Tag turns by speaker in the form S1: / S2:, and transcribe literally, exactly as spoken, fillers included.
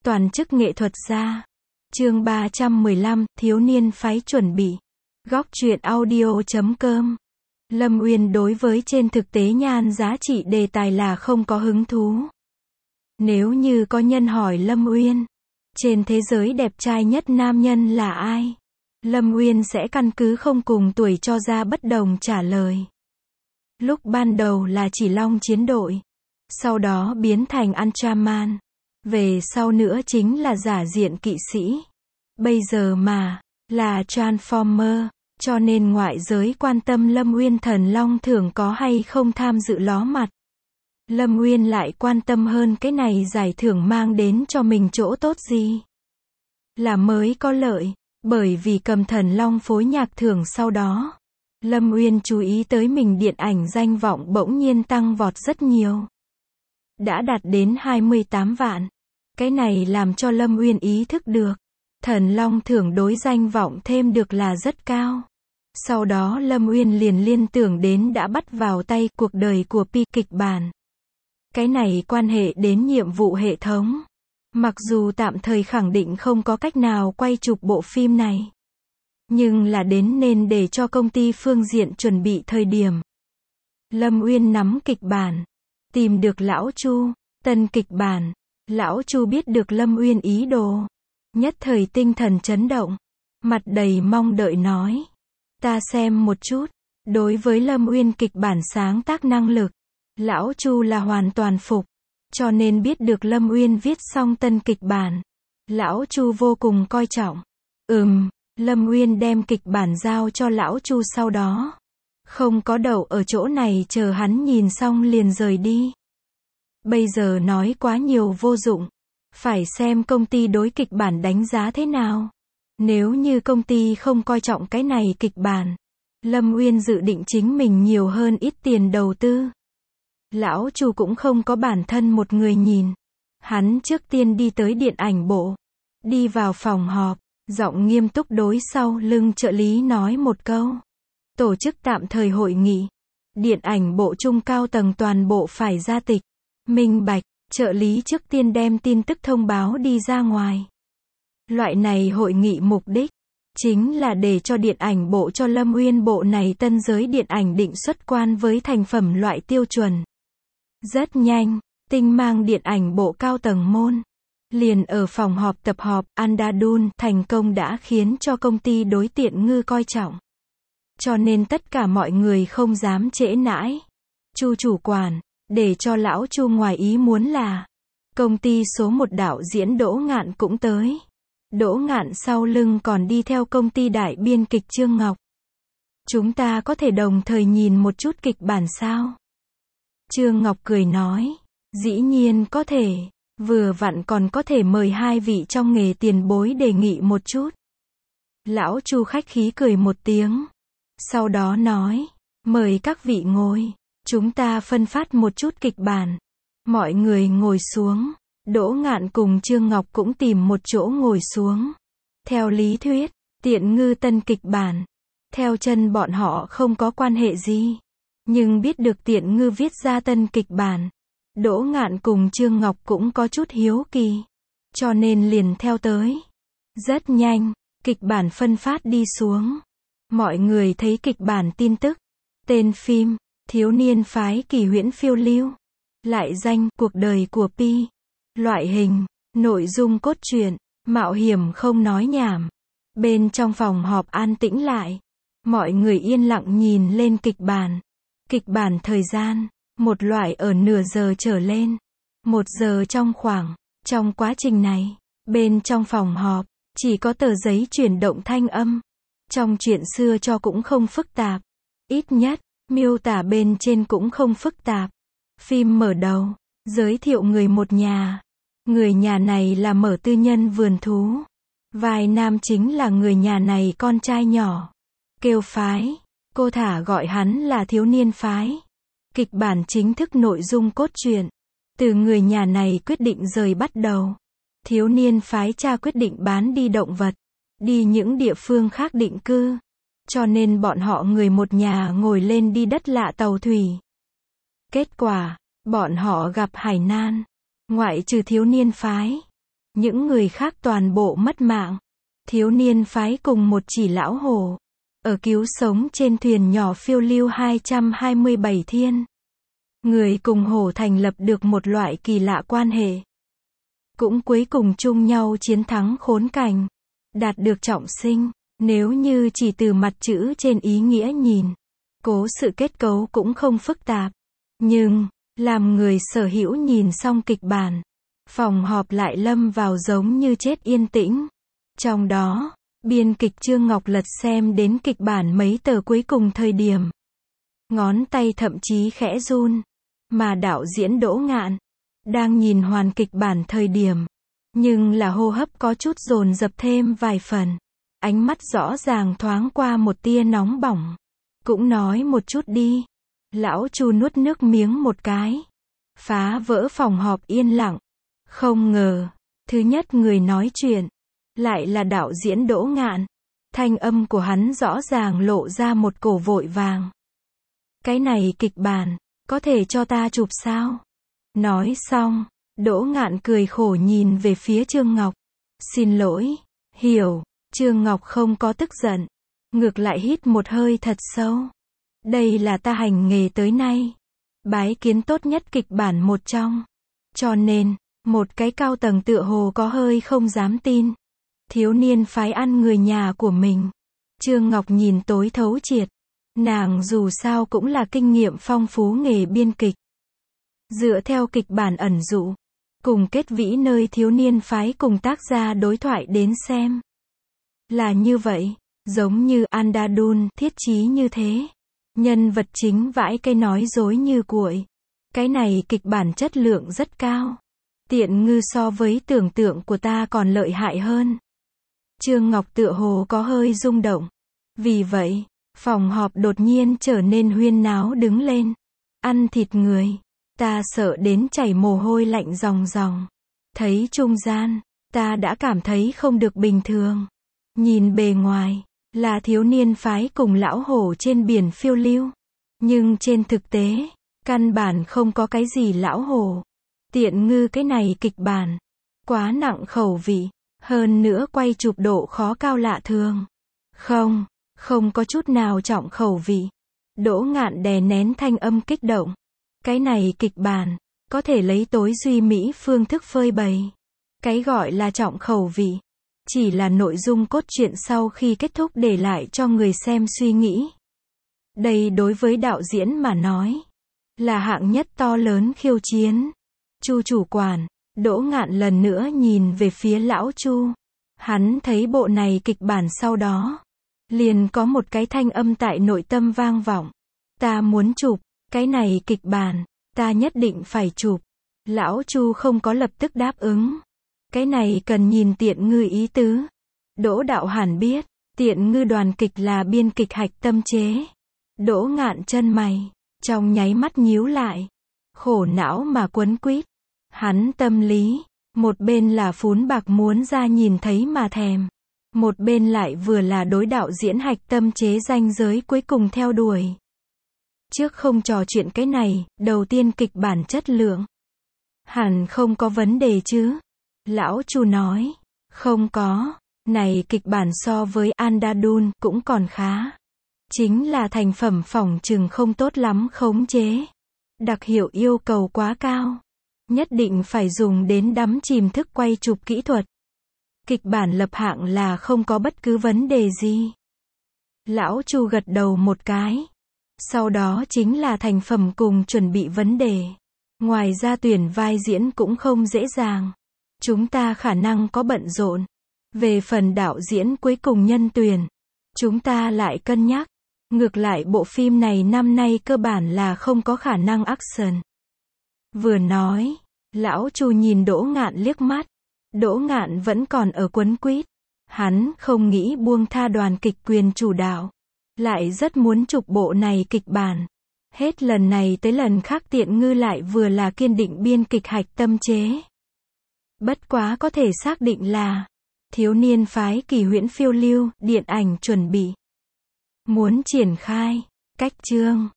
S1: Toàn chức nghệ thuật gia. Chương ba trăm mười lăm, thiếu niên phái chuẩn bị. Góc truyện audio chấm com. Lâm Uyên đối với trên thực tế nhan giá trị đề tài là không có hứng thú. Nếu như có nhân hỏi Lâm Uyên, trên thế giới đẹp trai nhất nam nhân là ai? Lâm Uyên sẽ căn cứ không cùng tuổi cho ra bất đồng trả lời. Lúc ban đầu là chỉ Long chiến đội, sau đó biến thành Ultraman, về sau nữa chính là giả diện kỵ sĩ, bây giờ mà là Transformer, cho nên ngoại giới quan tâm Lâm Uyên thần long thưởng có hay không tham dự ló mặt. Lâm Uyên lại quan tâm hơn cái này giải thưởng mang đến cho mình chỗ tốt gì. Là mới có lợi, bởi vì cầm thần long phối nhạc thưởng sau đó, Lâm Uyên chú ý tới mình điện ảnh danh vọng bỗng nhiên tăng vọt rất nhiều. Đã đạt đến hai mươi tám vạn. Cái này làm cho Lâm Uyên ý thức được, thần long thưởng đối danh vọng thêm được là rất cao. Sau đó Lâm Uyên liền liên tưởng đến đã bắt vào tay cuộc đời của Pi kịch bản. Cái này quan hệ đến nhiệm vụ hệ thống. Mặc dù tạm thời khẳng định không có cách nào quay chụp bộ phim này, nhưng là đến nên để cho công ty phương diện chuẩn bị thời điểm. Lâm Uyên nắm kịch bản, tìm được lão Chu, tân kịch bản. Lão Chu biết được Lâm Uyên ý đồ, nhất thời tinh thần chấn động, mặt đầy mong đợi nói: ta xem một chút. Đối với Lâm Uyên kịch bản sáng tác năng lực, lão Chu là hoàn toàn phục, cho nên biết được Lâm Uyên viết xong tân kịch bản, lão Chu vô cùng coi trọng. Ừm, Lâm Uyên đem kịch bản giao cho lão Chu sau đó, không có đậu ở chỗ này chờ hắn nhìn xong liền rời đi. Bây giờ nói quá nhiều vô dụng, phải xem công ty đối kịch bản đánh giá thế nào. Nếu như công ty không coi trọng cái này kịch bản, Lâm Uyên dự định chính mình nhiều hơn ít tiền đầu tư. Lão Chu cũng không có bản thân một người nhìn. Hắn trước tiên đi tới điện ảnh bộ, đi vào phòng họp, giọng nghiêm túc đối sau lưng trợ lý nói một câu: tổ chức tạm thời hội nghị, điện ảnh bộ trung cao tầng toàn bộ phải ra tịch, minh bạch. Trợ lý trước tiên đem tin tức thông báo đi ra ngoài. Loại này hội nghị mục đích chính là để cho điện ảnh bộ cho Lâm Uyên bộ này tân giới điện ảnh định xuất quan với thành phẩm loại tiêu chuẩn. Rất nhanh, tinh mang điện ảnh bộ cao tầng môn, liền ở phòng họp tập họp Andadun thành công đã khiến cho công ty đối Tiện Ngư coi trọng. Cho nên tất cả mọi người không dám trễ nãi. Chu chủ quản, để cho lão Chu ngoài ý muốn là, công ty số một đạo diễn Đỗ Ngạn cũng tới. Đỗ Ngạn sau lưng còn đi theo công ty đại biên kịch Trương Ngọc. Chúng ta có thể đồng thời nhìn một chút kịch bản sao? Trương Ngọc cười nói, dĩ nhiên có thể, vừa vặn còn có thể mời hai vị trong nghề tiền bối đề nghị một chút. Lão Chu khách khí cười một tiếng, sau đó nói, mời các vị ngồi. Chúng ta phân phát một chút kịch bản. Mọi người ngồi xuống. Đỗ Ngạn cùng Trương Ngọc cũng tìm một chỗ ngồi xuống. Theo lý thuyết, Tiện Ngư tân kịch bản, theo chân bọn họ không có quan hệ gì. Nhưng biết được Tiện Ngư viết ra tân kịch bản, Đỗ Ngạn cùng Trương Ngọc cũng có chút hiếu kỳ, cho nên liền theo tới. Rất nhanh, kịch bản phân phát đi xuống. Mọi người thấy kịch bản tin tức. Tên phim: Thiếu niên phái kỳ huyễn phiêu lưu. Lại danh: Cuộc đời của Pi. Loại hình: nội dung cốt truyện, mạo hiểm không nói nhảm. Bên trong phòng họp an tĩnh lại. Mọi người yên lặng nhìn lên kịch bản. Kịch bản thời gian, một loại ở nửa giờ trở lên. Một giờ trong khoảng. Trong quá trình này, bên trong phòng họp, chỉ có tờ giấy chuyển động thanh âm. Trong chuyện xưa cho cũng không phức tạp. Ít nhất, miêu tả bên trên cũng không phức tạp. Phim mở đầu, giới thiệu người một nhà. Người nhà này là mở tư nhân vườn thú. Vai nam chính là người nhà này con trai nhỏ. Kêu Phái, cô thả gọi hắn là thiếu niên phái. Kịch bản chính thức nội dung cốt truyện. Từ người nhà này quyết định rời bắt đầu. Thiếu niên phái cha quyết định bán đi động vật, đi những địa phương khác định cư. Cho nên bọn họ người một nhà ngồi lên đi đất lạ tàu thủy. Kết quả, bọn họ gặp hải nan. Ngoại trừ thiếu niên phái, Những người khác toàn bộ mất mạng. Thiếu niên phái cùng một chỉ lão hổ. Ở cứu sống trên thuyền nhỏ phiêu lưu hai trăm hai mươi bảy thiên. Người cùng hổ thành lập được một loại kỳ lạ quan hệ. Cũng cuối cùng chung nhau chiến thắng khốn cảnh. Đạt được trọng sinh. Nếu như chỉ từ mặt chữ trên ý nghĩa nhìn. Cố sự kết cấu cũng không phức tạp. Nhưng, làm người sở hữu nhìn xong kịch bản. Phòng họp lại lâm vào giống như chết yên tĩnh. Trong đó, biên kịch Trương Ngọc lật xem đến kịch bản mấy tờ cuối cùng thời điểm. Ngón tay thậm chí khẽ run. Mà đạo diễn Đỗ Ngạn, đang nhìn hoàn kịch bản thời điểm. Nhưng là hô hấp có chút dồn dập thêm vài phần. Ánh mắt rõ ràng thoáng qua một tia nóng bỏng. Cũng nói một chút đi. Lão Chu nuốt nước miếng một cái. Phá vỡ phòng họp yên lặng. Không ngờ, thứ nhất người nói chuyện, lại là đạo diễn Đỗ Ngạn. Thanh âm của hắn rõ ràng lộ ra một cổ vội vàng. Cái này kịch bản, có thể cho ta chụp sao? Nói xong, Đỗ Ngạn cười khổ nhìn về phía Trương Ngọc. Xin lỗi, hiểu, Trương Ngọc không có tức giận. Ngược lại hít một hơi thật sâu. Đây là ta hành nghề tới nay. Bái kiến tốt nhất kịch bản một trong. Cho nên, một cái cao tầng tựa hồ có hơi không dám tin. Thiếu niên phái ăn người nhà của mình. Trương Ngọc nhìn tối thấu triệt. Nàng dù sao cũng là kinh nghiệm phong phú nghề biên kịch. Dựa theo kịch bản ẩn dụ, cùng kết vĩ nơi thiếu niên phái cùng tác gia đối thoại đến xem. Là như vậy, giống như Andadun thiết chí như thế. Nhân vật chính vãi cái nói dối như cuội. Cái này kịch bản chất lượng rất cao. Tiện ngư so với tưởng tượng của ta còn lợi hại hơn. Trương Ngọc tựa hồ có hơi rung động. Vì vậy, phòng họp đột nhiên trở nên huyên náo đứng lên. Ăn thịt người. Ta sợ đến chảy mồ hôi lạnh ròng ròng. Thấy trung gian, ta đã cảm thấy không được bình thường. Nhìn bề ngoài, là thiếu niên phái cùng lão hổ trên biển phiêu lưu. Nhưng trên thực tế, căn bản không có cái gì lão hổ. Tiện ngư cái này kịch bản. Quá nặng khẩu vị. Hơn nữa quay chụp độ khó cao lạ thường. Không, không có chút nào trọng khẩu vị. Đỗ Ngạn đè nén thanh âm kích động. Cái này kịch bản, có thể lấy tối duy mỹ phương thức phơi bày. Cái gọi là trọng khẩu vị, chỉ là nội dung cốt truyện sau khi kết thúc để lại cho người xem suy nghĩ. Đây đối với đạo diễn mà nói, là hạng nhất to lớn khiêu chiến. Chu chủ quản, Đỗ Ngạn lần nữa nhìn về phía lão Chu. Hắn thấy bộ này kịch bản sau đó. Liền có một cái thanh âm tại nội tâm vang vọng. Ta muốn chụp, cái này kịch bản, ta nhất định phải chụp. Lão Chu không có lập tức đáp ứng. Cái này cần nhìn Tiện Ngư ý tứ. Đỗ Đạo Hàn biết, Tiện Ngư đoàn kịch là biên kịch hạch tâm chế. Đỗ Ngạn chân mày, trong nháy mắt nhíu lại. Khổ não mà quấn quýt. Hắn tâm lý, một bên là phún bạc muốn ra nhìn thấy mà thèm. Một bên lại vừa là đối đạo diễn hạch tâm chế ranh giới cuối cùng theo đuổi. Trước không trò chuyện cái này, đầu tiên kịch bản chất lượng. Hẳn không có vấn đề chứ? Lão Chu nói, không có, này kịch bản so với Andadun cũng còn khá. Chính là thành phẩm phỏng chừng không tốt lắm khống chế. Đặc hiệu yêu cầu quá cao. Nhất định phải dùng đến đắm chìm thức quay chụp kỹ thuật. Kịch bản lập hạng là không có bất cứ vấn đề gì. Lão Chu gật đầu một cái. Sau đó chính là thành phẩm cùng chuẩn bị vấn đề. Ngoài ra tuyển vai diễn cũng không dễ dàng. Chúng ta khả năng có bận rộn. Về phần đạo diễn cuối cùng nhân tuyển, chúng ta lại cân nhắc. Ngược lại bộ phim này năm nay cơ bản là không có khả năng action. Vừa nói, lão Chu nhìn Đỗ Ngạn liếc mắt. Đỗ Ngạn vẫn còn ở quấn quýt. Hắn không nghĩ buông tha đoàn kịch quyền chủ đạo. Lại rất muốn chụp bộ này kịch bản. Hết lần này tới lần khác Tiện Ngư lại vừa là kiên định biên kịch hạch tâm chế. Bất quá có thể xác định là thiếu niên phái kỳ huyễn phiêu lưu, điện ảnh chuẩn bị. Muốn triển khai, cách chương.